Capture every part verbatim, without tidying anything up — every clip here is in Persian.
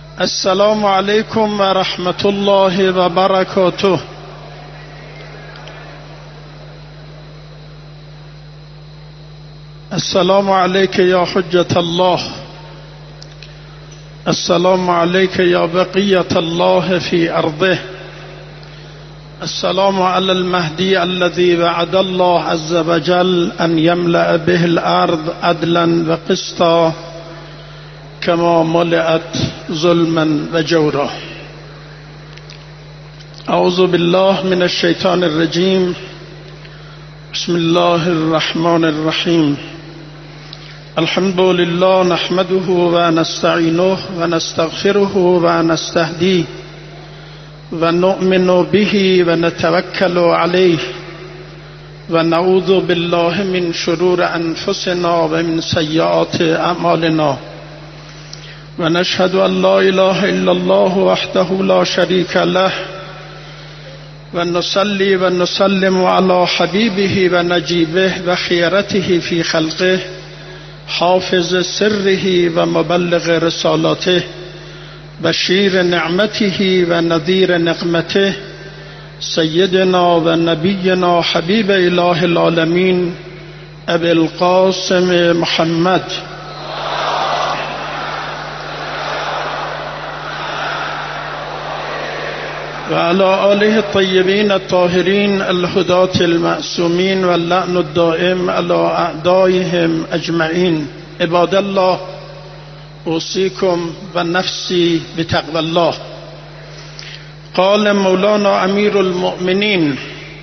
السلام علیکم و رحمت الله و برکاته. السلام علیک یا حجت الله، السلام علیک یا بقیت الله فی ارضه، السلام علی المهدی الذي وعد الله عز وجل ان يملأ به الارض عدلا و قسطا كما ملئت ظلما و جورا. اعوذ بالله من الشیطان الرجیم. بسم الله الرحمن الرحیم. الحمد لله نحمده و نستعینه و نستغفره و نستهدیه و نؤمن به و نتوکل علیه و نعوذ بالله من شرور انفسنا و من سیئات اعمالنا و نشهد ان لا اله الا الله وحده لا شریک له و نصلی و نسلم علی حبیبه و نجیبه و خیرته فی خلقه حافظ سره و مبلغ رسالاته بشیر نعمته و نذیر نقمته سیدنا و نبینا حبیب اله العالمین ابی القاسم محمد و علی آله الطیبین الطاهرین الهداة المعصومین و اللعن الدائم علی اعدائهم اجمعین. عباد الله، اوصیکم و نفسی بتقوی الله. قال مولانا امیر المؤمنین: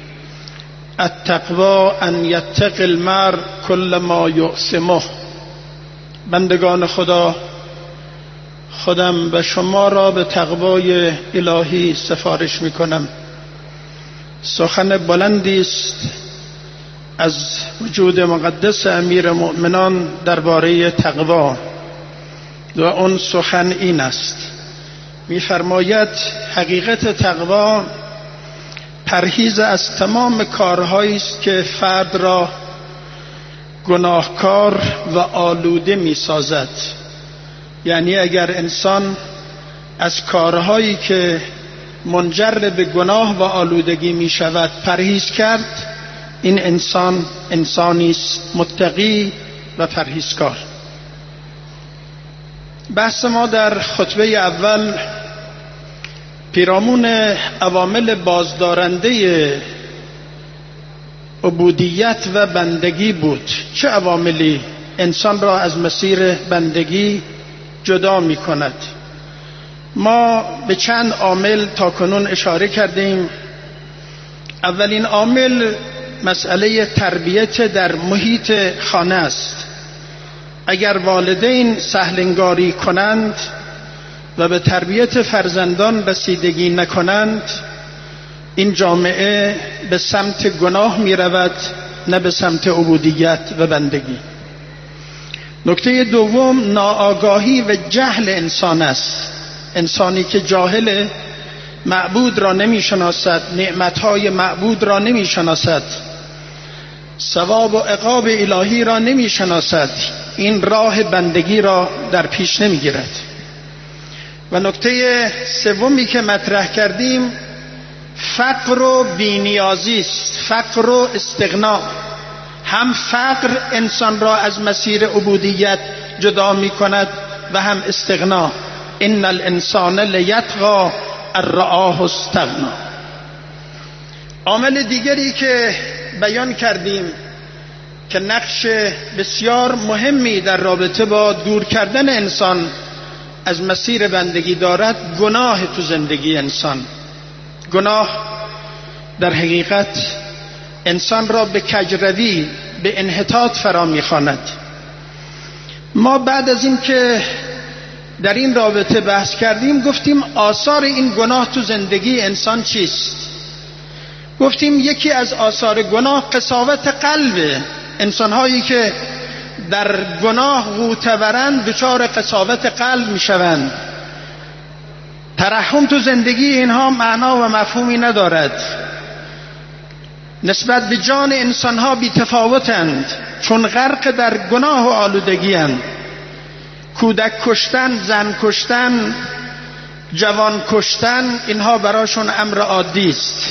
التقوی ان یتقی المرء کل ما یؤثمه. بندگان خدا، خودم و شما را به تقوای الهی سفارش می کنم. سخن بلندی است از وجود مقدس امیر مؤمنان درباره تقوا و اون سخن این است. می فرماید حقیقت تقوا پرهیز از تمام کارهایی است که فرد را گناهکار و آلوده می سازد. یعنی اگر انسان از کارهایی که منجر به گناه و آلودگی می شود پرهیز کرد، این انسان انسانی است متقی و پرهیزکار. بحث ما در خطبه اول پیرامون عوامل بازدارنده عبودیت و بندگی بود. چه عواملی انسان را از مسیر بندگی جدا می کند؟ ما به چند عامل تاکنون اشاره کردیم. اولین عامل مسئله تربیت در محیط خانه است. اگر والدین سهلنگاری کنند و به تربیت فرزندان رسیدگی نکنند، این جامعه به سمت گناه می رود، نه به سمت عبودیت و بندگی. نکته دوم ناآگاهی و جهل انسان است. انسانی که جاهل، معبود را نمی شناسد، نعمتهای معبود را نمی شناسد، ثواب و عقاب الهی را نمی شناسد، این راه بندگی را در پیش نمی گیرد. و نکته سومی که مطرح کردیم فقر و بی‌نیازی است. فقر و استغنا. هم فقر انسان را از مسیر عبودیت جدا می کند و هم استغنا. ان الانسان لیطغی ان رآه استغنا. عامل دیگری که بیان کردیم که نقش بسیار مهمی در رابطه با دور کردن انسان از مسیر بندگی دارد، گناه تو زندگی انسان. گناه در حقیقت انسان را به کجروی، به انحطاط فرا می‌خواند. ما بعد از این که در این رابطه بحث کردیم گفتیم آثار این گناه تو زندگی انسان چیست؟ گفتیم یکی از آثار گناه قساوت قلب. انسان‌هایی که در گناه غوطه‌ورند دچار قساوت قلب می‌شوند. ترحم تو زندگی اینها معنا و مفهومی ندارد. نسبت به جان انسان‌ها بی‌تفاوتند، چون غرق در گناه و آلودگی اند. کودک کشتن، زن کشتن، جوان کشتن، اینها براشون امر عادی است.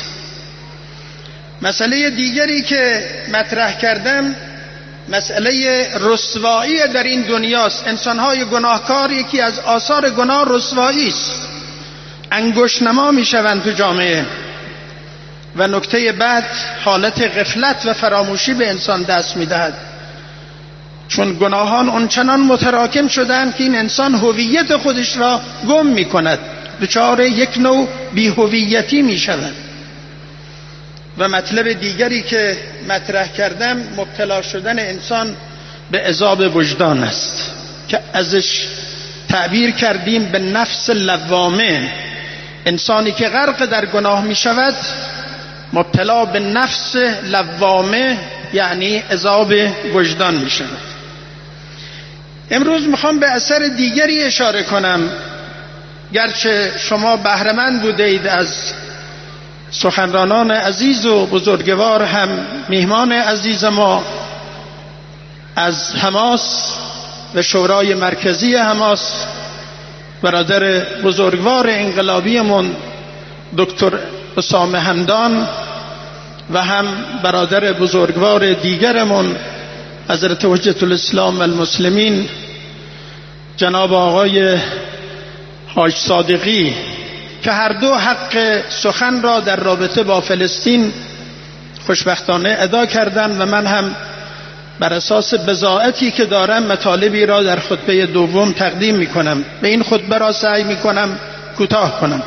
مسئله دیگری که مطرح کردم مسئله رسوایی در این دنیاست. انسان‌های گناهکار یکی از آثار گناه رسوایی است، انگشت نما میشوند تو جامعه. و نکته بعد حالت غفلت و فراموشی به انسان دست میدهد، چون گناهان اونچنان متراکم شدند که این انسان هویت خودش را گم میکند، دچار یک نوع بی‌هویتی میشود. و مطلب دیگری که مطرح کردم مبتلا شدن انسان به عذاب وجدان است که ازش تعبیر کردیم به نفس لوامه. انسانی که غرق در گناه می شود مبتلا به نفس لوامه یعنی عذاب وجدان می شود. امروز میخوام به اثر دیگری اشاره کنم. گرچه شما بهره‌مند بودید از سخنرانان عزیز و بزرگوار، هم میهمان عزیز ما از حماس و شورای مرکزی حماس، برادر بزرگوار انقلابیمون دکتر اسامه همدان، و هم برادر بزرگوار دیگرمون حضرت حجت الاسلام والمسلمین جناب آقای حاج صادقی، که هر دو حق سخن را در رابطه با فلسطین خوشبختانه ادا کردند و من هم بر اساس بضاعتی که دارم مطالبی را در خطبه دوم تقدیم می کنم. به این خطبه را سعی می کنم کوتاه کنم.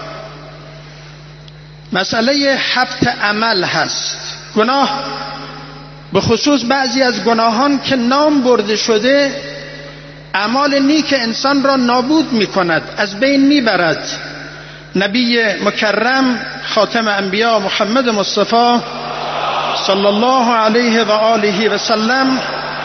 مسئله حبط عمل هست. گناه، به خصوص بعضی از گناهان که نام برده شده، اعمال نیک انسان را نابود می کند، از بین می برد. نبی مکرم خاتم انبیا محمد مصطفی صلی الله علیه و آله و سلم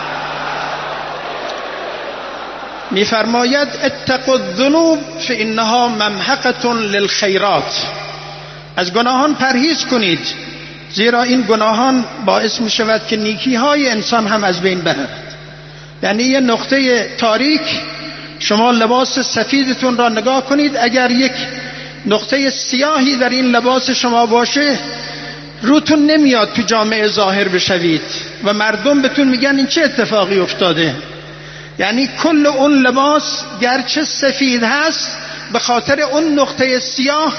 می فرماید اتقوا الذنوب فانها ممحقة للخیرات. از گناهان پرهیز کنید، زیرا این گناهان باعث می شود که نیکی های انسان هم از بین برود. یعنی یه نقطه تاریک، شما لباس سفیدتون را نگاه کنید، اگر یک نقطه سیاهی در این لباس شما باشه، روتون نمیاد تو جامعه ظاهر بشوید و مردم بهتون میگن این چه اتفاقی افتاده. یعنی کل اون لباس گرچه سفید هست، به خاطر اون نقطه سیاه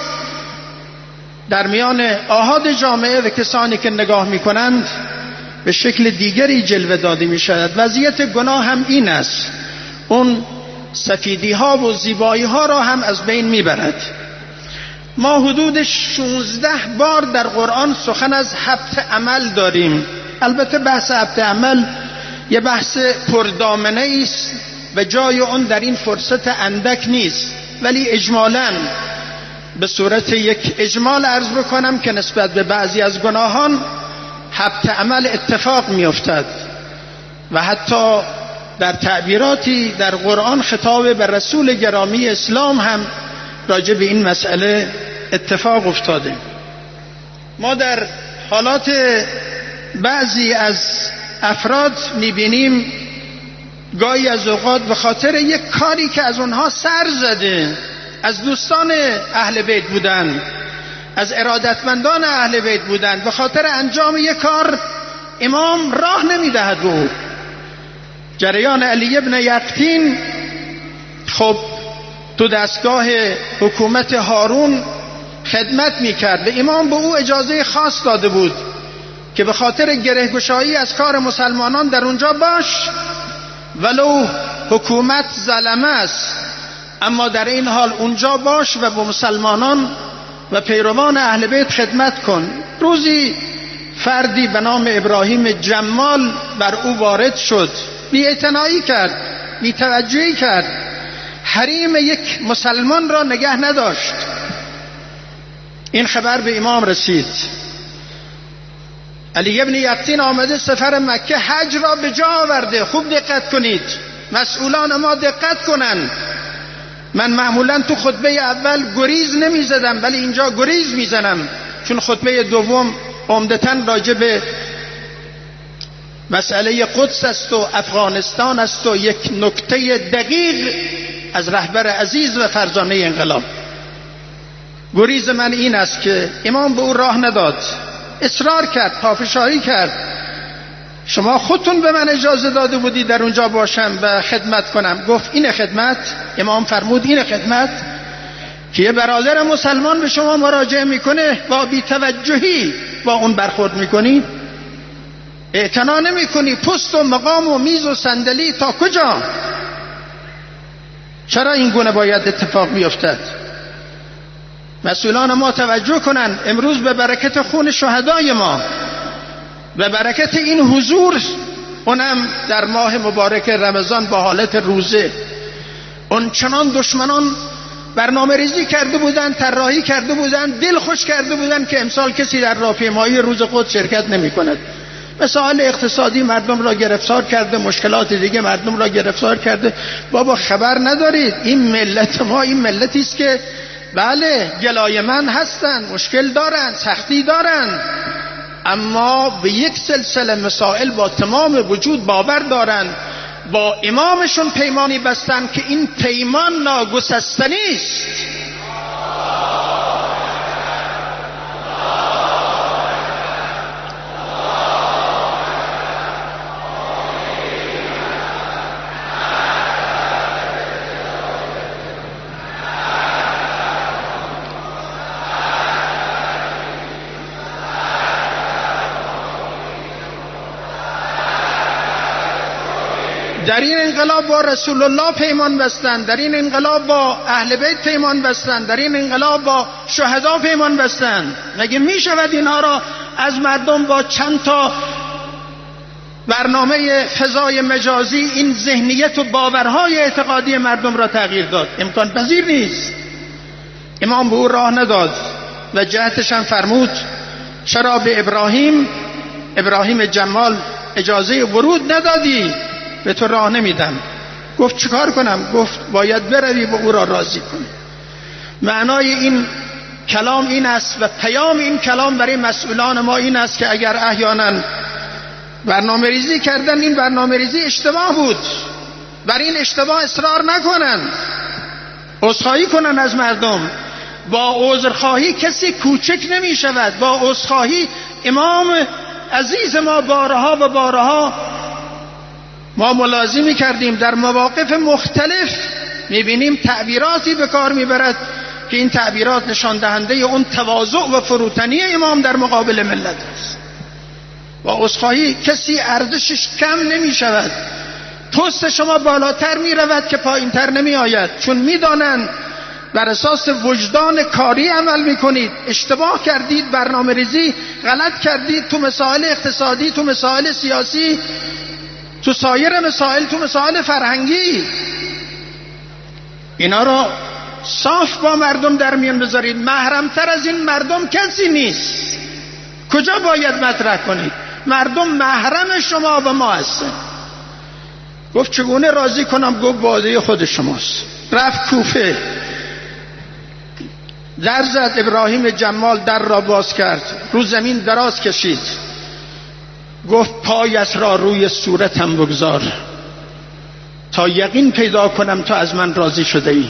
در میان آحاد جامعه و کسانی که نگاه میکنند به شکل دیگری جلوه داده میشود. وضعیت گناه هم این است، اون سفیدی ها و زیبایی ها را هم از بین میبرد. ما حدود شانزده بار در قرآن سخن از حبط عمل داریم. البته بحث حبط عمل یه بحث پردامنه است و جای اون در این فرصت اندک نیست، ولی اجمالاً به صورت یک اجمال عرض بکنم که نسبت به بعضی از گناهان حبط عمل اتفاق میافتد و حتی در تعبیراتی در قرآن خطاب به رسول گرامی اسلام هم راجع به این مسئله اتفاق افتاده. ما در حالات بعضی از افراد میبینیم گاهی از اوقات به خاطر یک کاری که از اونها سر زده، از دوستان اهل بیت بودن، از ارادتمندان اهل بیت بودن، به خاطر انجام یک کار امام راه نمیدهد به او. جریان علی ابن یقطین خب تو دستگاه حکومت هارون خدمت میکرد و امام به او اجازه خاص داده بود که به خاطر گرهگشایی از کار مسلمانان در اونجا باش، ولو حکومت ظلمه است، اما در این حال اونجا باش و به مسلمانان و پیروان اهل بیت خدمت کن. روزی فردی به نام ابراهیم جمال بر او وارد شد، بی‌اعتنایی کرد، بی‌توجهی کرد، حریم یک مسلمان را نگه نداشت. این خبر به امام رسید. علی ابن یقطین آمده سفر مکه، حج را به جا آورده. خوب دقت کنید، مسئولان ما دقت کنن. من معمولا تو خطبه اول گریز نمی زدم، ولی اینجا گریز می زنم، چون خطبه دوم عمدتاً راجع به مسئله قدس است و افغانستان است و یک نکته دقیق از رهبر عزیز و فرزانه انقلاب. گریز من این است که امام به او راه نداد، اصرار کرد، پافشاری کرد. شما خودتون به من اجازه داده بودی در اونجا باشم و خدمت کنم. گفت این خدمت؟ امام فرمود این خدمت که یه برادر مسلمان به شما مراجعه میکنه با بی‌توجهی با اون برخورد میکنی، اعتنا نمیکنی، پست و مقام و میز و صندلی تا کجا؟ چرا این گونه باید اتفاق بیفتد؟ مسئولان ما توجه کنن. امروز به برکت خون شهدای ما، به برکت این حضور، اونم در ماه مبارک رمضان با حالت روزه، اون چنان دشمنان برنامه ریزی کرده بودن، طراحی کرده بودن، دل خوش کرده بودن که امسال کسی در راهپیمایی روز خود شرکت نمی کند. مسائل اقتصادی مردم را گرفتار کرده، مشکلات دیگه مردم را گرفتار کرده. بابا خبر ندارید این ملت ما این ملتی است که بله گلایمند هستند، مشکل دارند، سختی دارند، اما به یک سلسله مسائل با تمام وجود باور دارند. با امامشون پیمانی بستند که این پیمان ناگسستنی است. در این انقلاب با رسول الله پیمان بستند، در این انقلاب با اهل بیت پیمان بستند، در این انقلاب با شهدا پیمان بستند. مگه می شود اینها را از مردم با چند تا برنامه فضای مجازی این ذهنیت و باورهای اعتقادی مردم را تغییر داد؟ امکان پذیر نیست. امام به او راه نداد و جهتش هم فرمود چرا به ابراهیم ابراهیم جمال اجازه ورود ندادی؟ به تو راه نمیدم. گفت چیکار کنم؟ گفت باید بروی و او را راضی کنی. معنای این کلام این است و پیام این کلام برای مسئولان ما این است که اگر احیانا برنامه ریزی کردن، این برنامه ریزی اشتباه بود، بر این اشتباه اصرار نکنن، عذرخواهی کنن از مردم. با عذرخواهی کسی کوچک نمی شود. با عذرخواهی امام عزیز ما بارها و بارها ما ملازمی کردیم، در مواقف مختلف میبینیم تعبیراتی به کار میبرد که این تعبیرات نشان دهنده اون تواضع و فروتنی امام در مقابل ملت است. با عذرخواهی کسی ارزشش کم نمی شود، پست شما بالاتر می رود که پایینتر نمی آید، چون می دانند بر اساس وجدان کاری عمل می کنید. اشتباه کردید، برنامه ریزی غلط کردید تو مسائل اقتصادی، تو مسائل سیاسی، تو سایر مسائل، تو مسائل فرهنگی. اینا رو صاف با مردم در میان بذارید. محرمتر از این مردم کسی نیست. کجا باید مطرح کنید؟ مردم محرم شما و ما هستن. گفت چگونه راضی کنم؟ گفت باده خود شماست. رفت کوفه، در زد. ابراهیم جمال در را باز کرد، رو زمین دراز کشید، گفت پایت را روی صورتم بگذار تا یقین پیدا کنم تو از من راضی شده ای.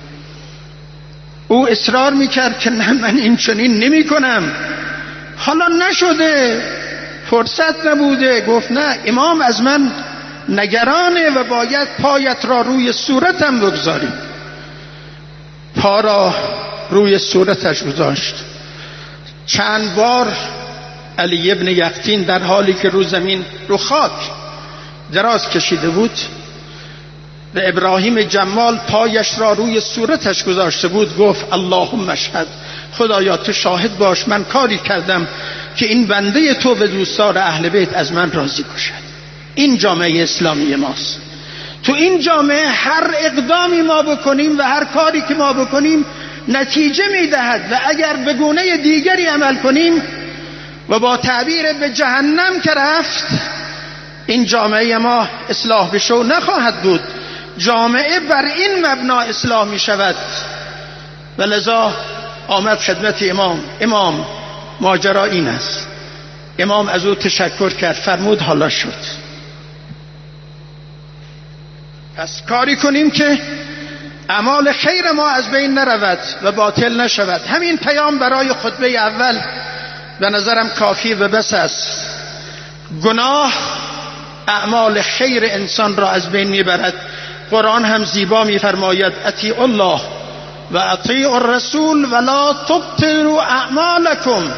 او اصرار میکرد که نه من این چنین نمی کنم. حالا نشده، فرصت نبوده. گفت نه، امام از من نگرانه و باید پایت را روی صورتم بگذاری. پا را روی صورتش گذاشت. چند بار علی ابن یقطین در حالی که رو زمین رو خاک دراز کشیده بود و ابراهیم جمال پایش را روی صورتش گذاشته بود، گفت اللهم اشهد، خدایا تو شاهد باش من کاری کردم که این بنده تو و دوستار اهل بیت از من راضی باشد. این جامعه اسلامی ماست. تو این جامعه هر اقدامی ما بکنیم و هر کاری که ما بکنیم نتیجه میدهد و اگر به گونه دیگری عمل کنیم و با تعبیر به جهنم که رفت، این جامعه ما اصلاح بشو نخواهد بود. جامعه بر این مبنا اصلاح می شود. و لذا آمد خدمت امام. امام ماجرا این است. امام از او تشکر کرد، فرمود حالا شد. پس کاری کنیم که اعمال خیر ما از بین نرود و باطل نشود. همین پیام برای خطبه اول به نظرم کافی و بس است. گناه اعمال خیر انسان را از بین میبرد. قرآن هم زیبا میفرماید اطیعوا الله و اطیعوا الرسول ولا تبطلوا اعمالکم.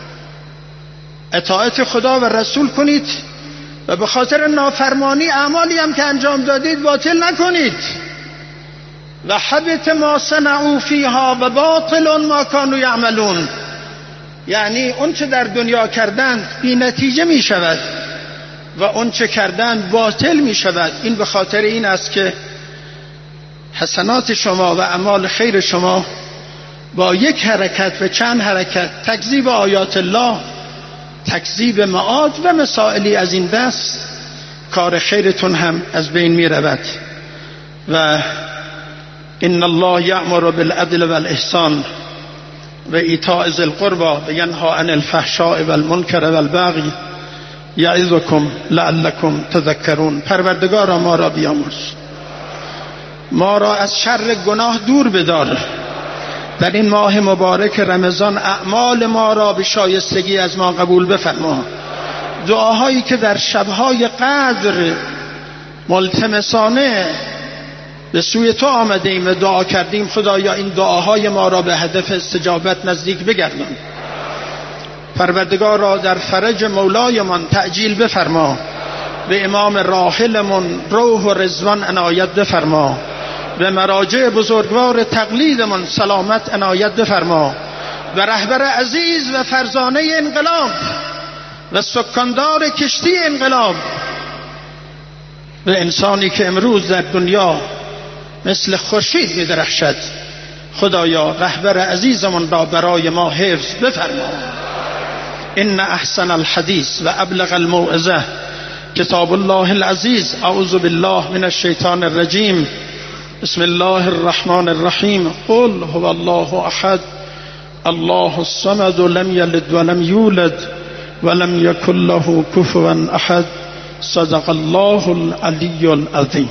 اطاعت خدا و رسول کنید و به خاطر نافرمانی اعمالی هم که انجام دادید باطل نکنید. و حبط ما صنعوا فیها و باطل ما کانوا یعملون. یعنی اون چه در دنیا کردند بی نتیجه می شود و اون چه کردند باطل می شود. این به خاطر این است که حسنات شما و اعمال خیر شما با یک حرکت و چند حرکت، تکذیب آیات الله، تکذیب معاد و مسائلی از این دست، کار خیرتون هم از بین می رود. و ان الله یأمر بالعدل والاحسان و ایتاء ذی القربى و ینهی عن الفحشاء والمنکر والبغی یعظکم لعلکم تذکرون. پروردگارا ما را بیامرز، ما را از شر گناه دور بدار. در این ماه مبارک رمضان اعمال ما را به شایستگی از ما قبول بفرما. دعاهایی که در شبهای قدر ملتمسانه به سوی تو آمده ایم و دعا کردیم، خدایا این دعاهای ما را به هدف استجابت نزدیک بگردان. پروردگار در فرج مولایمان تعجیل بفرما. به امام راحلمون روح و رضوان عنایت بفرما. به مراجع بزرگوار تقلیدمون سلامت عنایت بفرما. و رهبر عزیز و فرزانه انقلاب و سکاندار کشتی انقلاب و انسانی که امروز در دنیا مثل خورشید می درخشد، خدایا رهبر عزیزمون را برای ما حفظ بفرما. ان احسن الحدیث و ابلغ الموعظه کتاب الله العزیز. اعوذ بالله من الشیطان الرجیم. بسم الله الرحمن الرحیم. قل هو الله احد الله الصمد لم یلد ولم یولد ولم یکن له کفوا احد. صدق الله العلی العظیم.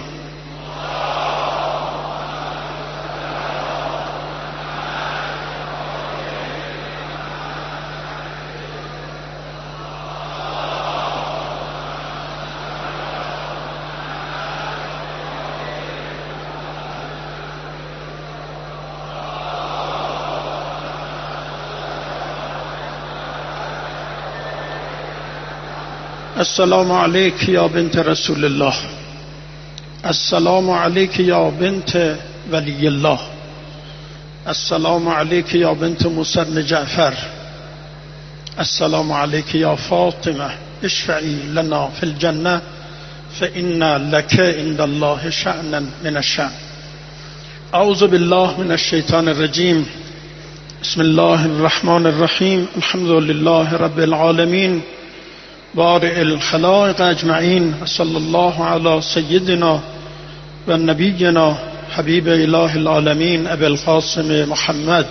السلام علیک یا بنت رسول الله. السلام علیک یا بنت ولی الله. السلام علیک یا بنت موسی بن جعفر. السلام علیک یا فاطمه اشفعی لنا فی الجنه فإن لك عند الله شأنا من الشأن. اعوذ بالله من الشیطان الرجیم. بسم الله الرحمن الرحیم. الحمد لله رب العالمین بارئ الخلائق اجمعین. صلی الله علی سیدنا و نبینا حبیب اله العالمین ابی القاسم محمد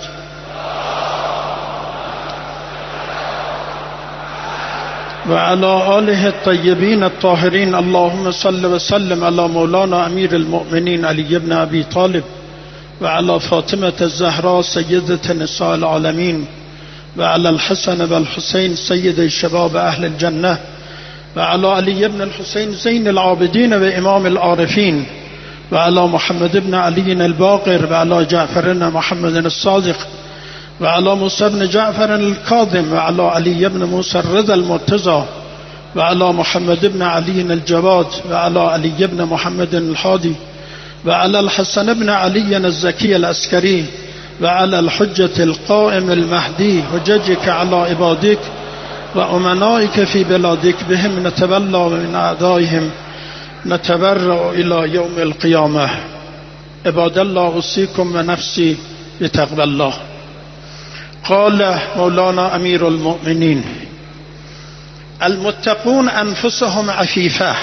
و علی آله الطیبین الطاهرین. اللهم صل و سلم علی مولانا امیر المؤمنین علی بن ابی طالب و علی فاطمه الزهراء سیدة نساء العالمین و علی الحسن و الحسین سید شباب اهل الجنه و علی علی بن الحسین زین العابدین و امام العارفین و علی محمد بن علی الباقر و علی جعفر بن محمد الصادق و علی موسی بن جعفر الکاظم و علی علی بن موسی الرضا المرتضى و علی محمد بن علی الجواد و علی علی بن محمد الحادی و علی الحسن بن علی الزکی العسکری و علی الحجة القائم المهدی حججك على عبادك و امنائك في بلادك بهم نتولى من اعدائهم نتبرأ الى يوم القيامة. عباد الله اوصيكم و نفسي بتقوى الله. قال مولانا امیر المؤمنین المتقون انفسهم عفیفه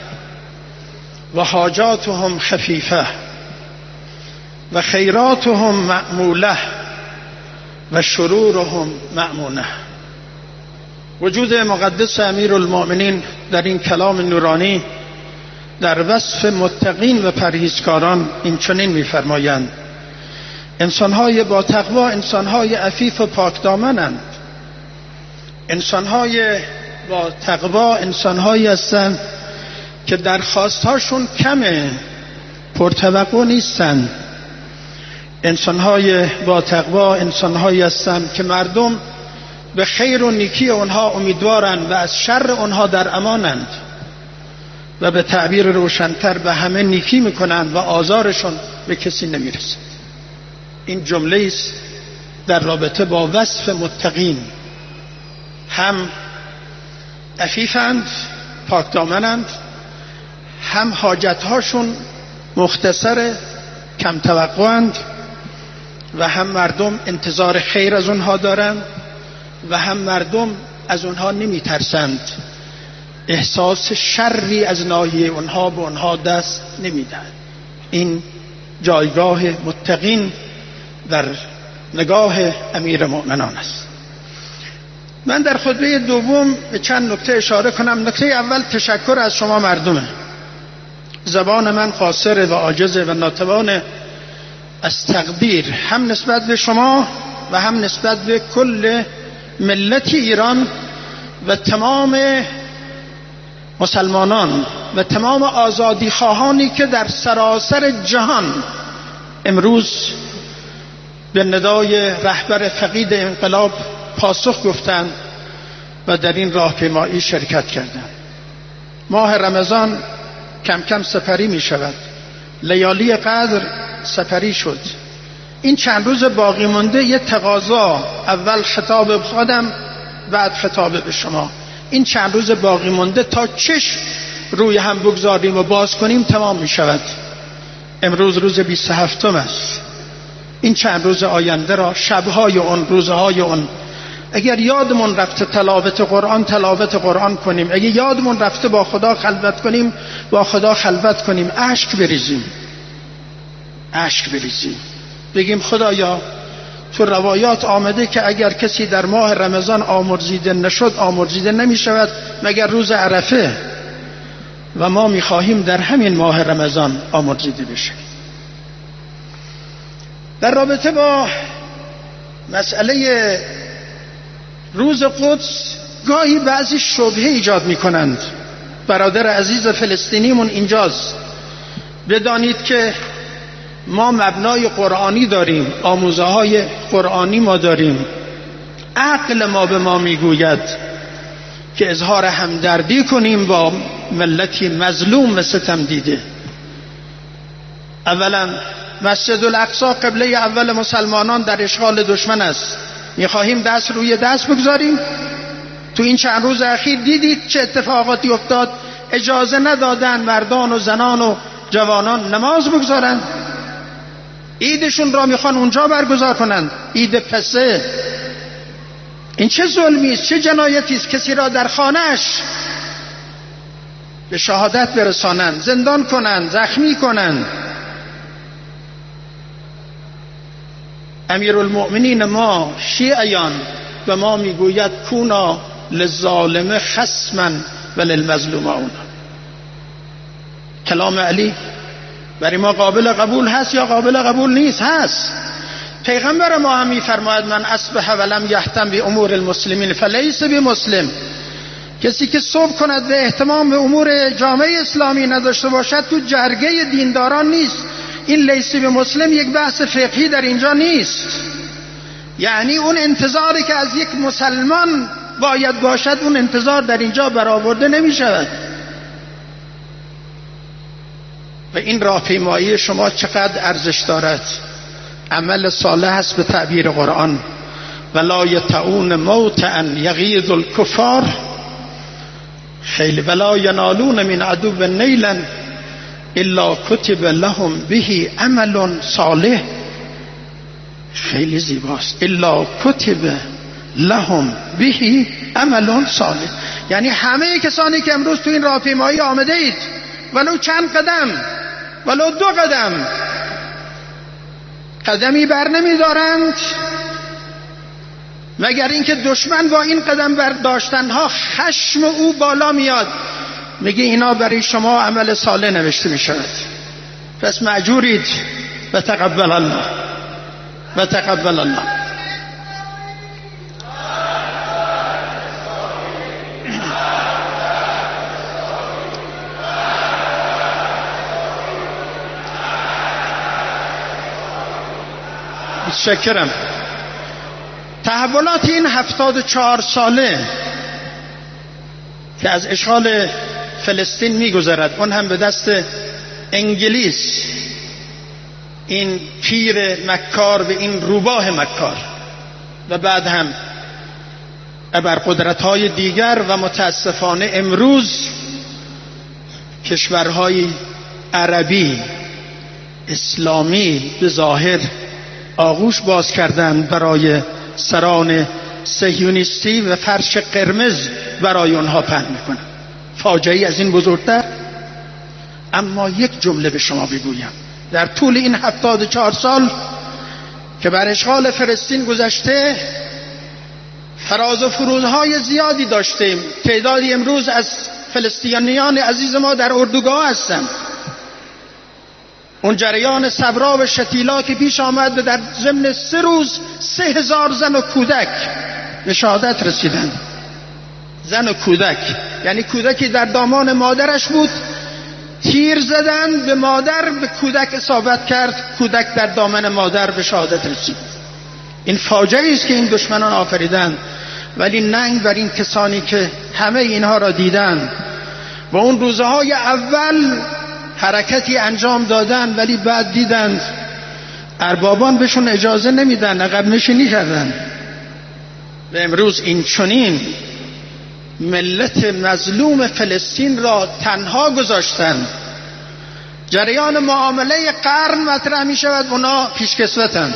و حاجاتهم خفیفه و خیراتهم معموله و شرورهم مأمونه. وجود مقدس امیر المؤمنین در این کلام نورانی در وصف متقین و پرهیزکاران این چنین می‌فرمایند: انسان‌های با تقوا انسان‌های عفیف و پاکدامنند. انسان‌های با تقوا انسان‌هایی هستند که درخواست‌هاشون کمه، پرتوقع نیستند. انسان‌های با تقوا انسان‌هایی هستند که مردم به خیر و نیکی اونها امیدوارند و از شر اونها در امانند و به تعبیر روشن‌تر به همه نیکی میکنند و آزارشون به کسی نمیرسه. این جمله است در رابطه با وصف متقین. هم عفیفند، پاکدامنند، هم حاجتهاشون مختصر، کم توقعند و هم مردم انتظار خیر از اونها دارند و هم مردم از اونها نمی ترسند، احساس شری از ناحیه اونها به اونها دست نمی دهند. این جایگاه متقین در نگاه امیر مؤمنان است. من در خطبه دوم به چند نکته اشاره کنم. نکته اول تشکر از شما مردمه. زبان من قاصره و عاجزه و ناتوان از تقدیر، هم نسبت به شما و هم نسبت به کل ملت ایران و تمام مسلمانان و تمام آزادی خواهانی که در سراسر جهان امروز به ندای رهبر فقید انقلاب پاسخ گفتند و در این راهپیمایی شرکت کردند. ماه رمضان کم کم سپری می شود. لیالی قدر سپری شد. این چند روز باقی مونده یه تقاضا، اول خطاب به خودم بعد خطاب به شما، این چند روز باقی مونده تا چشم روی هم بگذاریم و باز کنیم تمام می شود. امروز روز بیست و هفتم است. این چند روز آینده را، شبهای اون، روزهای اون، اگر یادمون رفته تلاوت قرآن تلاوت قرآن کنیم، اگر یادمون رفته با خدا خلوت کنیم با خدا خلوت کنیم، اشک بریزیم اشک بریزیم بگیم خدایا تو روایات آمده که اگر کسی در ماه رمضان آمرزیده نشد آمرزیده نمی شود مگر روز عرفه، و ما می خواهیم در همین ماه رمضان آمرزیده بشه. در رابطه با مسئله روز قدس گاهی بعضی شبهه ایجاد می کنند. برادر عزیز فلسطینیمون اینجاست. بدانید که ما مبنای قرآنی داریم، آموزه های قرآنی ما داریم. عقل ما به ما میگوید که اظهار همدردی کنیم با ملتی مظلوم و ستم دیده. اولا مسجد الاقصی قبله اول مسلمانان در اشغال دشمن است. میخواهیم دست روی دست بگذاریم؟ تو این چند روز اخیر دیدید چه اتفاقاتی افتاد؟ اجازه ندادن مردان و زنان و جوانان نماز بگذارن. عیدشون را میخوان اونجا برگزار کنند، عید پسه. این چه ظلمی است، چه جنایتی است؟ کسی را در خانهش به شهادت برسانند، زندان کنند، زخمی کنند. امیرالمؤمنین ما شیعیان به ما میگوید کونا للظالم خصما و للمظلوم اونا. کلام علی برای ما قابل قبول هست یا قابل قبول نیست؟ هست. پیغمبر ما هم میفرماید من اصبح ولم یهتم به امور المسلمین فلیس بمسلم. کسی که صبح کند و اهتمام به امور جامعه اسلامی نداشته باشد تو جرگه دینداران نیست. این لیس بمسلم یک بحث فقهی در اینجا نیست. یعنی اون انتظاری که از یک مسلمان باید باشد اون انتظار در اینجا برآورده نمی شود. و این راهپیمایی شما چقدر ارزش دارد. عمل صالح است به تعبیر قرآن. ولا یطعون موطئا یغیظ الکفار خیلی ولا ینالون من عدو نیلا الا کتب لهم به عمل صالح. خیلی زیباست. الا کتب لهم به عمل صالح. یعنی همه کسانی که امروز تو این راهپیمایی آمده اید، ولو چند قدم، ولو دو قدم، قدمی بر نمی دارند مگر اینکه دشمن با این قدم برداشتنها خشم او بالا میاد. میگه اینا برای شما عمل صالح نوشته میشود، پس مأجورید و تقبل الله و تقبل الله. متشکرم. تحولات این هفتاد و چهار ساله که از اشغال فلسطین میگذرد، اون هم به دست انگلیس، این پیر مکار و این روباه مکار، و بعد هم ابرقدرت‌های دیگر، و متاسفانه امروز کشورهای عربی اسلامی به ظاهر آغوش باز کردند برای سران صهیونیستی و فرش قرمز برای اونها پهن میکنند. فاجعه از این بزرگتر. اما یک جمله به شما بگویم، در طول این هفتاد و چهار سال که بر اشغال فلسطین گذشته، فراز و فرودهای زیادی داشتیم. تعدادی امروز از فلسطینیان عزیز ما در اردوگاه هستند. اون جریان صبرا و شتیلا که پیش آمد و در ضمن سه روز سه هزار زن و کودک به شهادت رسیدند. زن و کودک، یعنی کودکی در دامان مادرش بود، تیر زدن به مادر، به کودک اصابت کرد، کودک در دامن مادر به شهادت رسید. این فاجعه است که این دشمنان آفریدند، ولی ننگ بر این کسانی که همه اینها را دیدند و اون روزهای اول حرکتی انجام دادن، ولی بعد دیدند اربابان بهشون اجازه نمیدن، عقب نشینی کردن. و امروز این چنین ملت مظلوم فلسطین را تنها گذاشتن. جریان معامله قرن مطرح می شود، اونا پیشکسوتند.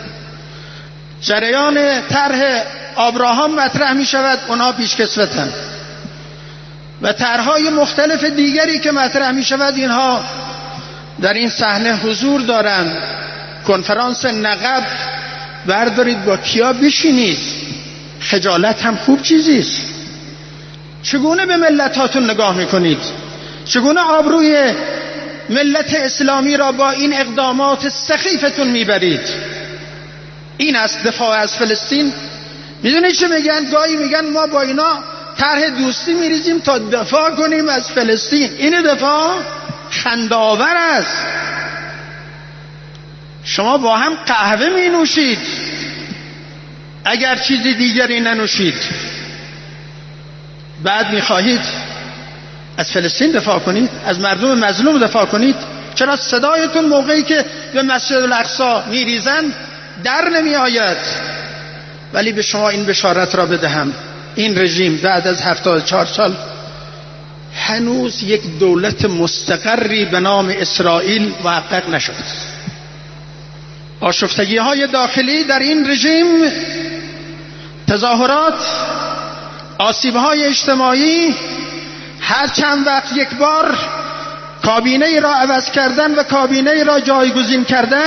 جریان طرح آبراهام مطرح می شود، اونا پیشکسوتند. و طرحهای مختلف دیگری که مطرح می شود، اینها در این صحنه حضور دارند. کنفرانس نقب بردارید، با کیا بشینید. خجالت هم خوب چیزیست. چگونه به ملتاتون نگاه میکنید؟ چگونه آبروی ملت اسلامی را با این اقدامات سخیفتون میبرید؟ این است دفاع از فلسطین. میدونید چه میگن؟ گاهی میگن ما با اینا طرح دوستی میریزیم تا دفاع کنیم از فلسطین. این دفاع خنده‌آور است. شما با هم قهوه می نوشید اگر چیزی دیگری ننوشید، بعد میخواهید از فلسطین دفاع کنید، از مردم مظلوم دفاع کنید. چرا صدایتون موقعی که به مسجد الاقصی میریزند در نمی آید؟ ولی به شما این بشارت را بدهم، این رژیم بعد از هفتاد و چهار سال هنوز یک دولت مستقری به نام اسرائیل محقق نشد. آشفتگی های داخلی در این رژیم، تظاهرات، آسیب های اجتماعی، هر چند وقت یک بار کابینه ای را عوض کردن و کابینه ای را جایگزین کردن،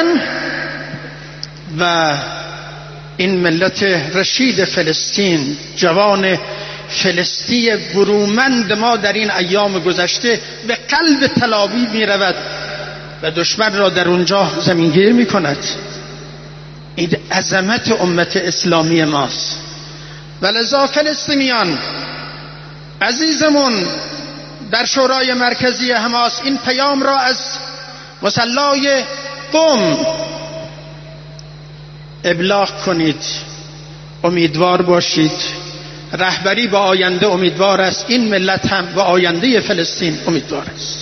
و این ملت رشید فلسطین، جوان فلسطین برومند ما در این ایام گذشته به قلب تل آویو می رود و دشمن را در اونجا زمینگیر می کند. این عظمت امت اسلامی ماست. ولذا فلسطینیان عزیزمون در شورای مرکزی حماس این پیام را از مصلای قم ابلاغ کنید. امیدوار باشید، رهبری به آینده امیدوار است، این ملت هم به آینده فلسطین امیدوار است.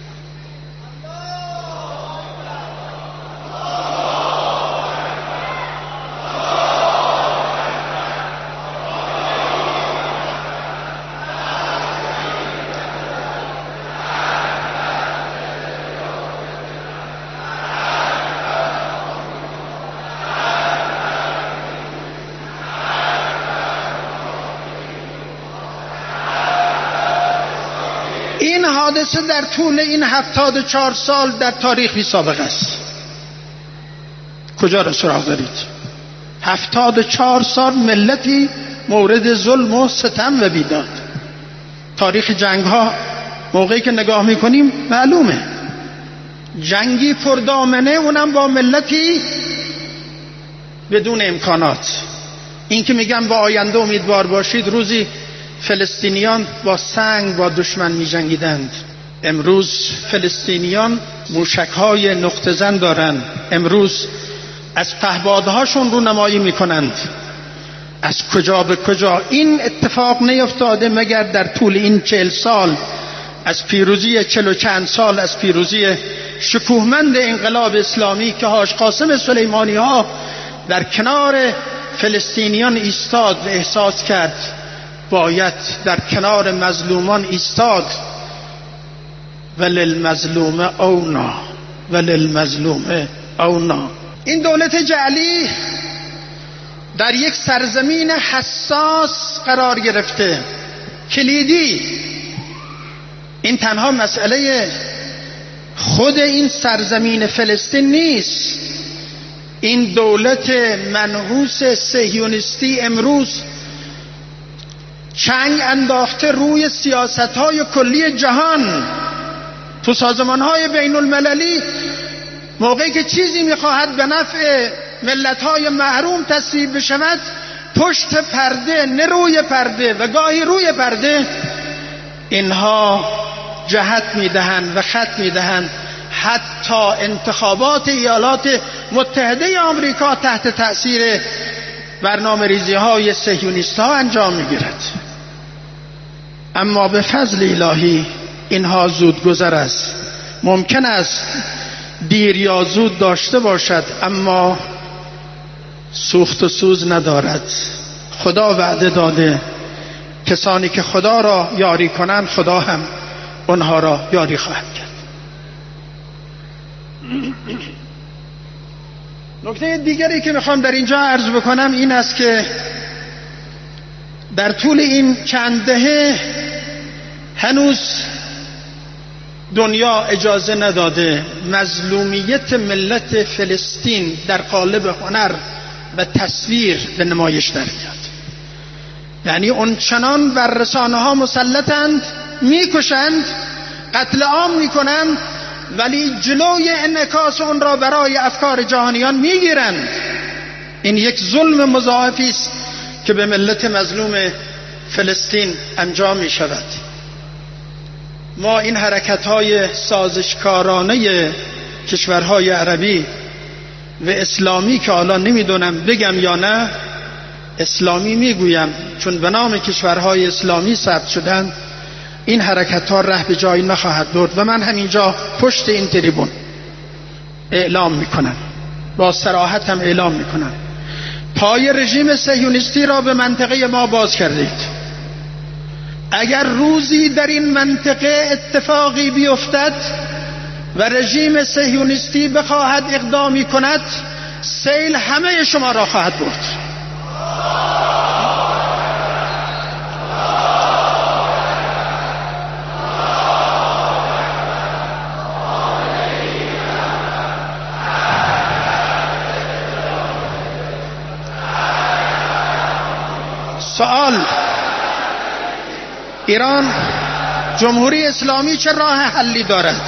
این حادثه در طول این هفتاد و چهار سال در تاریخ بی سابقه است. کجا را سراغ دارید؟ هفتاد و چهار سال ملتی مورد ظلم و ستم و بیداد. تاریخ جنگ ها موقعی که نگاه میکنیم معلومه جنگی پردامنه، اونم با ملتی بدون امکانات. این که میگم با آینده امیدوار باشید، روزی فلسطینیان با سنگ با دشمن میجنگیدند، امروز فلسطینیان موشک‌های نقطه زن دارند، امروز از پهپادهاشون رو نمایی میکنند. از کجا به کجا این اتفاق نیفتاده مگر در طول این چهل سال از پیروزی چهل و چند سال از پیروزی شکوهمند انقلاب اسلامی که حاج قاسم سلیمانی ها در کنار فلسطینیان ایستاد و احساس کرد باید در کنار مظلومان ایستاد. وللمظلوم اونا وللمظلوم اونا. این دولت جعلی در یک سرزمین حساس قرار گرفته، کلیدی. این تنها مسئله خود این سرزمین فلسطین نیست، این دولت منحوس صهیونیستی امروز چنگ انداخته روی سیاست‌های کلی جهان. تو سازمان‌های بین المللی موقعی که چیزی می‌خواهد به نفع ملت‌های محروم تصویب بشود، پشت پرده، نه روی پرده و گاهی روی پرده، اینها جهت می‌دهند و خط می‌دهند. حتی انتخابات ایالات متحده آمریکا تحت تأثیر برنامه‌ریزی‌های صهیونیست‌ها انجام می‌گیرد. اما به فضل الهی اینها زودگذر است. ممکن است دیر یا زود داشته باشد، اما سوخت و سوز ندارد. خدا وعده داده کسانی که خدا را یاری کنند خدا هم آنها را یاری خواهد کرد. نکته دیگری که میخوام در اینجا عرض بکنم این است که در طول این چند دهه هنوز دنیا اجازه نداده مظلومیت ملت فلسطین در قالب هنر و تصویر به نمایش در بیاد. یعنی اون چنان بر رسانه ها مسلطند، میکشند، قتل عام میکنند، ولی جلوی انعکاس اون را برای افکار جهانیان میگیرند. این یک ظلم مضاعفی است که به ملت مظلوم فلسطین انجام می شود. ما این حرکت‌های سازشکارانه کشورهای عربی و اسلامی که حالا نمیدونم بگم یا نه، اسلامی میگویم چون به نام کشورهای اسلامی ثبت شدند، این حرکت‌ها ره به جایی نخواهد برد و من همینجا پشت این تریبون اعلام میکنم، با صراحت هم اعلام میکنم، پای رژیم صهیونیستی را به منطقه ما باز کردید. اگر روزی در این منطقه اتفاقی بیفتد و رژیم صهیونیستی بخواهد اقدامی کند، سیل همه شما را خواهد برد. سوال: ایران جمهوری اسلامی چه راه حلی دارد؟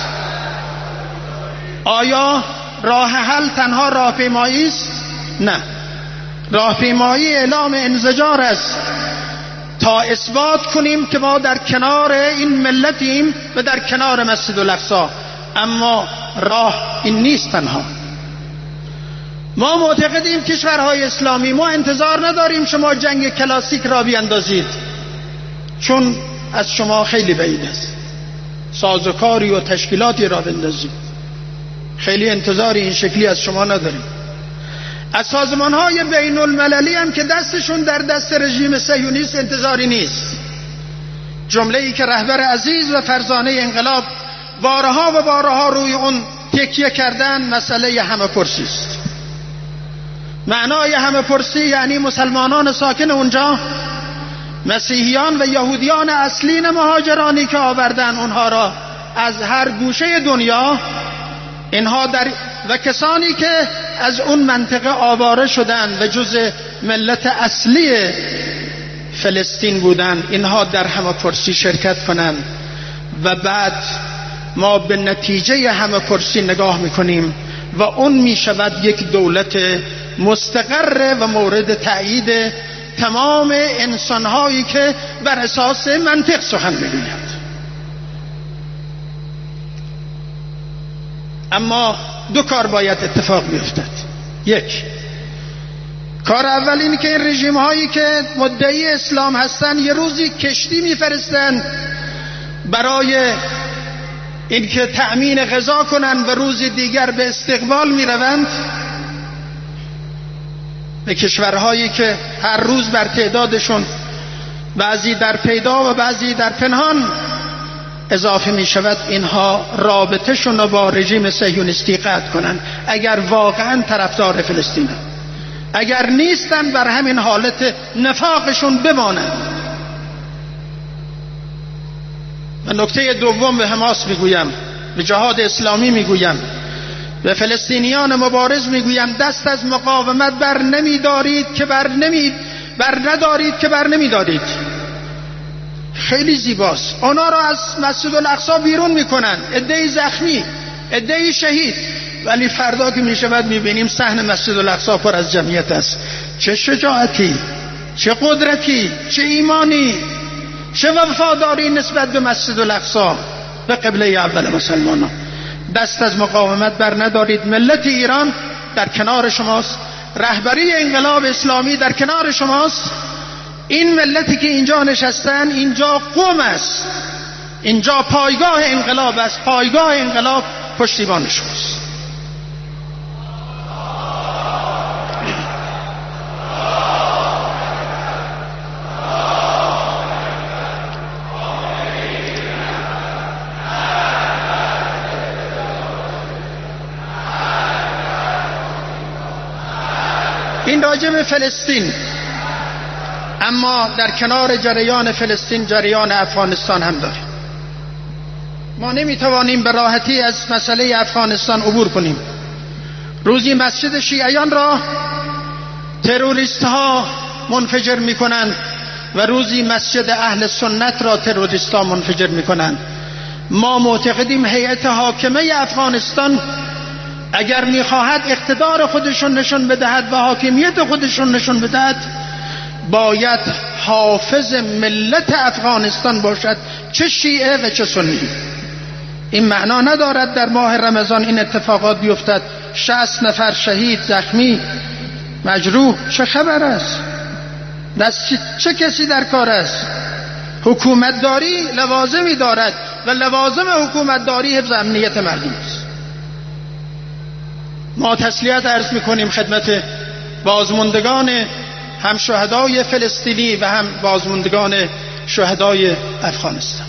آیا راه حل تنها راهپیمایی است؟ نه، راهپیمایی اعلام انزجار است تا اثبات کنیم که ما در کنار این ملتیم و در کنار مسجد الاقصی. اما راه این نیست تنها. ما معتقدیم کشورهای اسلامی، ما انتظار نداریم شما جنگ کلاسیک را بیاندازید، چون از شما خیلی بعید است. سازوکاری و تشکیلاتی را بندازید، خیلی انتظاری این شکلی از شما نداریم. از سازمانهای بین المللی هم که دستشون در دست رژیم صهیونیست انتظاری نیست. جمله ای که رهبر عزیز و فرزانه انقلاب بارها و بارها روی اون تکیه کردن، مسئله همه پرسی است. معنای همه پرسی یعنی مسلمانان ساکن اونجا، مسیحیان و یهودیان اصلین مهاجرانی که آوردن اونها را از هر گوشه دنیا، اینها در و کسانی که از اون منطقه آواره شدن و جز ملت اصلی فلسطین بودن، اینها در همه پرسی شرکت کنند و بعد ما به نتیجه همه پرسی نگاه میکنیم و اون میشود یک دولت مستقر و مورد تأیید تمام انسانهایی که بر اساس منطق سخن میگویند. اما دو کار باید اتفاق بیفتد. یک، کار اول اینه که این رژیم هایی که مدعی اسلام هستن یه روزی کشتی میفرستن برای اینکه تأمین غذا کنن و روز دیگر به استقبال میروند به کشورهایی که هر روز بر تعدادشون بعضی در پیدا و بعضی در پنهان اضافه می شود، اینها رابطهشون رو با رژیم صهیونیستی قطع کنن اگر واقعا طرفدار فلسطینن. اگر نیستن بر همین حالت نفاقشون بمانند. و نکته دوم به حماس میگویم، به جهاد اسلامی میگویم، به فلسطینیان مبارز میگویم دست از مقاومت بر نمیدارید که بر نمی بر ندارید که بر نمیدارید. خیلی زیباست. اونا را از مسجد الاقصی بیرون میکنن، عده‌ای زخمی، عده‌ای شهید، ولی فردا که میشود میبینیم صحن مسجد الاقصی پر از جمعیت است. چه شجاعتی، چه قدرتی، چه ایمانی، چه وفاداری نسبت به مسجد الاقصی، به قبله اول مسلمانان. دست از مقاومت بر ندارید. ملت ایران در کنار شماست، رهبری انقلاب اسلامی در کنار شماست. این ملتی که اینجا نشستن، اینجا قوم است، اینجا پایگاه انقلاب است، پایگاه انقلاب پشتیبان شماست. این راجع به فلسطین. اما در کنار جریان فلسطین جریان افغانستان هم داریم. ما نمیتوانیم به راحتی از مسئله افغانستان عبور کنیم. روزی مسجد شیعیان را تروریست ها منفجر میکنند و روزی مسجد اهل سنت را تروریست ها منفجر میکنند. ما معتقدیم هیئت حاکمه افغانستان اگر میخواهد اقتدار خودشون نشون بدهد و حاکمیت خودشون نشون بدهد، باید حافظ ملت افغانستان باشد، چه شیعه و چه سنی. این معنا ندارد در ماه رمضان این اتفاقات بیفتد، شصت نفر شهید، زخمی، مجروح. چه خبر است؟ دست چه کسی در کار است؟ حکومتداری لوازمی دارد و لوازم حکومتداری حفظ امنیت مردم است. ما تسلیت عرض میکنیم خدمت بازماندگان هم شهدای فلسطینی و هم بازماندگان شهدای افغانستان.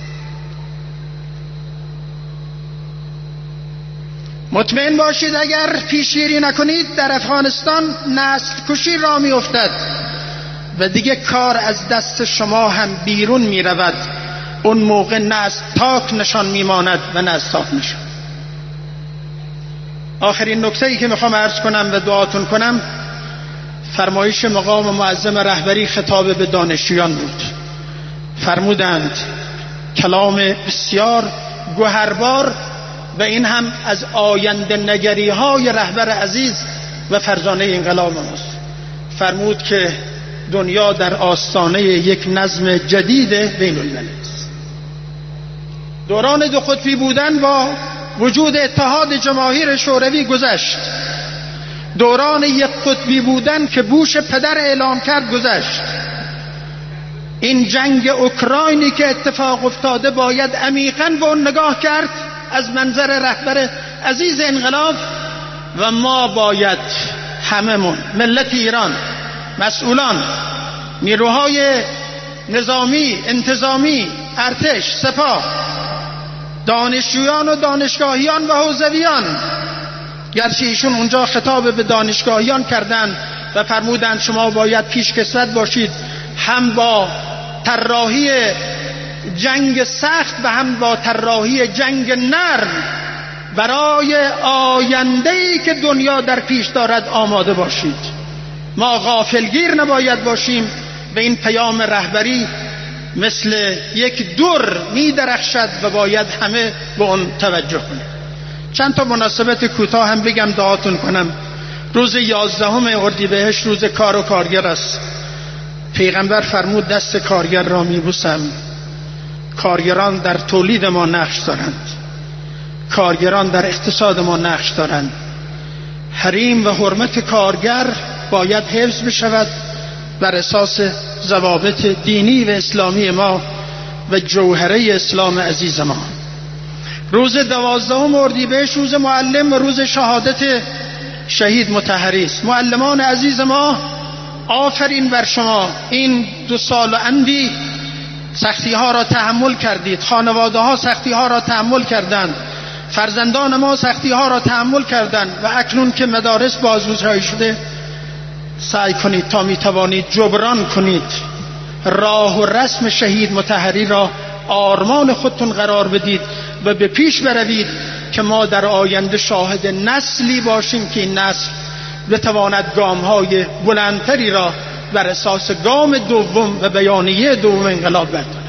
مطمئن باشید اگر پیشگیری نکنید در افغانستان نسل کشی را می افتد و دیگه کار از دست شما هم بیرون می رود. اون موقع نه از تاک نشان می ماند و نه از تاک نشان. آخرین نکته‌ای که میخوام عرض کنم و دعاتون کنم، فرمایش مقام معظم رهبری خطاب به دانشجویان بود. فرمودند کلام بسیار گوهربار و این هم از آینده نگری های رهبر عزیز و فرزانه انقلاب ماست. فرمود که دنیا در آستانه یک نظم جدید بین المللی است. دوران دو قطبی بودن با وجود اتحاد جماهیر شوروی گذشت. دوران یک قطبی بودن که بوش پدر اعلام کرد گذشت. این جنگ اوکراینی که اتفاق افتاده باید عمیقاً به اون نگاه کرد از منظر رهبر عزیز انقلاب و ما باید هممون، ملت ایران، مسئولان، نیروهای نظامی، انتظامی، ارتش، سپاه، دانشجویان و دانشگاهیان و حوزویان، گرچه ایشون اونجا خطاب به دانشگاهیان کردند و فرمودند شما باید پیشکسوت باشید هم با طراحی جنگ سخت و هم با طراحی جنگ نرم برای آینده‌ای که دنیا در پیش دارد آماده باشید. ما غافلگیر نباید باشیم. به این پیام رهبری مثل یک دور می درخشد و باید همه به اون توجه کنیم. چند تا مناسبت کوتاه هم بگم دعاتون کنم. روز یازدهم اردیبهشت روز کار و کارگر است. پیغمبر فرمود دست کارگر را میبوسم. کارگران در تولید ما نقش دارند، کارگران در اقتصاد ما نقش دارند. حریم و حرمت کارگر باید حفظ بشود بر اساس ضوابط دینی و اسلامی ما و جوهره اسلام عزیز ما. روز دوازدهم اردیبهشت روز معلم و روز شهادت شهید مطهری است. معلمان عزیز ما، آفرین بر شما. این دو سال و اندی سختی ها را تحمل کردید، خانواده ها سختی ها را تحمل کردند، فرزندان ما سختی ها را تحمل کردند و اکنون که مدارس بازگشایی شده سعی کنید تا می توانید جبران کنید، راه و رسم شهید مطهری را آرمان خودتون قرار بدید و به پیش بروید که ما در آینده شاهد نسلی باشیم که این نسل بتواند گام‌های بلندتری را بر اساس گام دوم و بیانیه دوم انقلاب بردارد.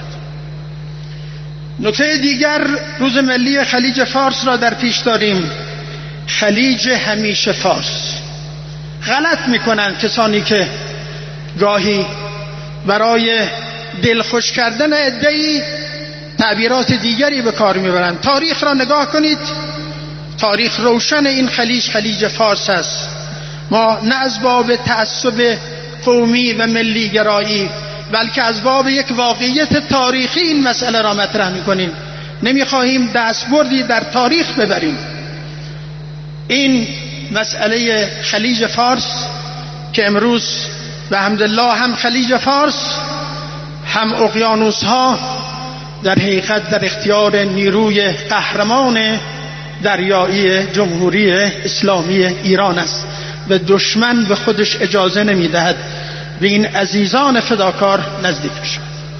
نکته دیگر، روز ملی خلیج فارس را در پیش داریم. خلیج همیشه فارس. غلط میکنن کسانی که گاهی برای دلخوش کردن عده‌ای تعبیرات دیگری به کار میبرند. تاریخ را نگاه کنید، تاریخ روشن. این خلیج خلیج فارس است. ما نه از باب تعصب قومی و ملی گرایی بلکه از باب یک واقعیت تاریخی این مسئله را مطرح میکنیم. نمیخواهیم دستبردی در تاریخ ببریم. این مسئله خلیج فارس که امروز به حمدالله هم خلیج فارس هم اقیانوس ها در حقیقت در اختیار نیروی قهرمان دریایی جمهوری اسلامی ایران است و دشمن به خودش اجازه نمیدهد به این عزیزان فداکار نزدیک بشود.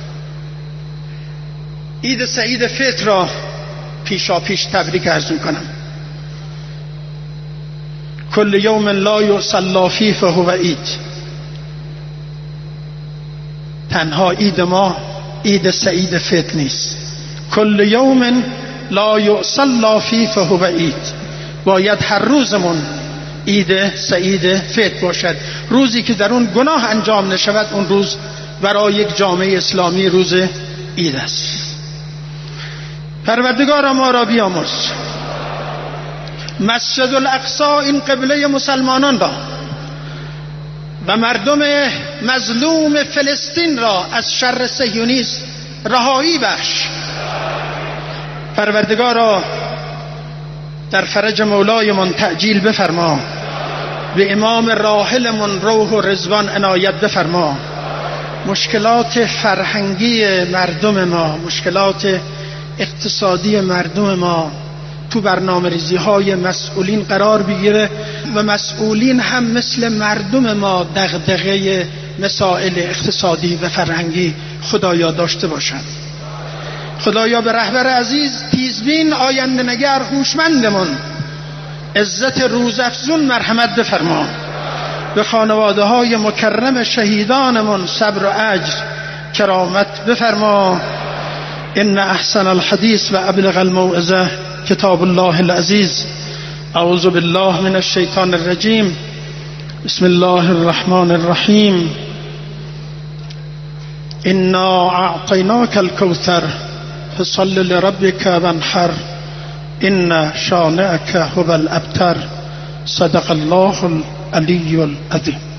عید سعید فطر را پیشا پیش تبریک عرض می‌کنم. کل یوم لا یصلی فیه فهو عید. تنها عید ما عید سعید فطر نیست. کل یوم لا یصلی فیه فهو عید. باید هر روزمون عید سعید فطر باشد. روزی که در اون گناه انجام نشود، اون روز برای یک جامعه اسلامی روز عید است. پروردگار ما را بیامرز. مسجد الاقصی این قبله مسلمانان را و مردم مظلوم فلسطین را از شر صهیونیسم رهایی بخش. پروردگارا در فرج مولایمان تعجیل بفرما. به امام راحلمون روح و رضوان عنایت بفرما. مشکلات فرهنگی مردم ما، مشکلات اقتصادی مردم ما تو برنامه ریزی های مسئولین قرار بگیره و مسئولین هم مثل مردم ما دغدغه مسائل اقتصادی و فرهنگی خدایا داشته باشند. خدایا به رهبر عزیز تیزبین، آینده نگر، هوشمندمون عزت روزافزون مرحمت بفرما. به خانواده های مکرم شهیدانمون صبر و اجر کرامت بفرما. ان احسن الحدیث و ابلغ الموعظه کتاب الله العزیز. اعوذ بالله من الشیطان الرجیم. بسم الله الرحمن الرحیم. انا اعطیناک الکوثر فصل لربک وانحر ان شانئک هو الابتر. صدق الله العلی العظیم.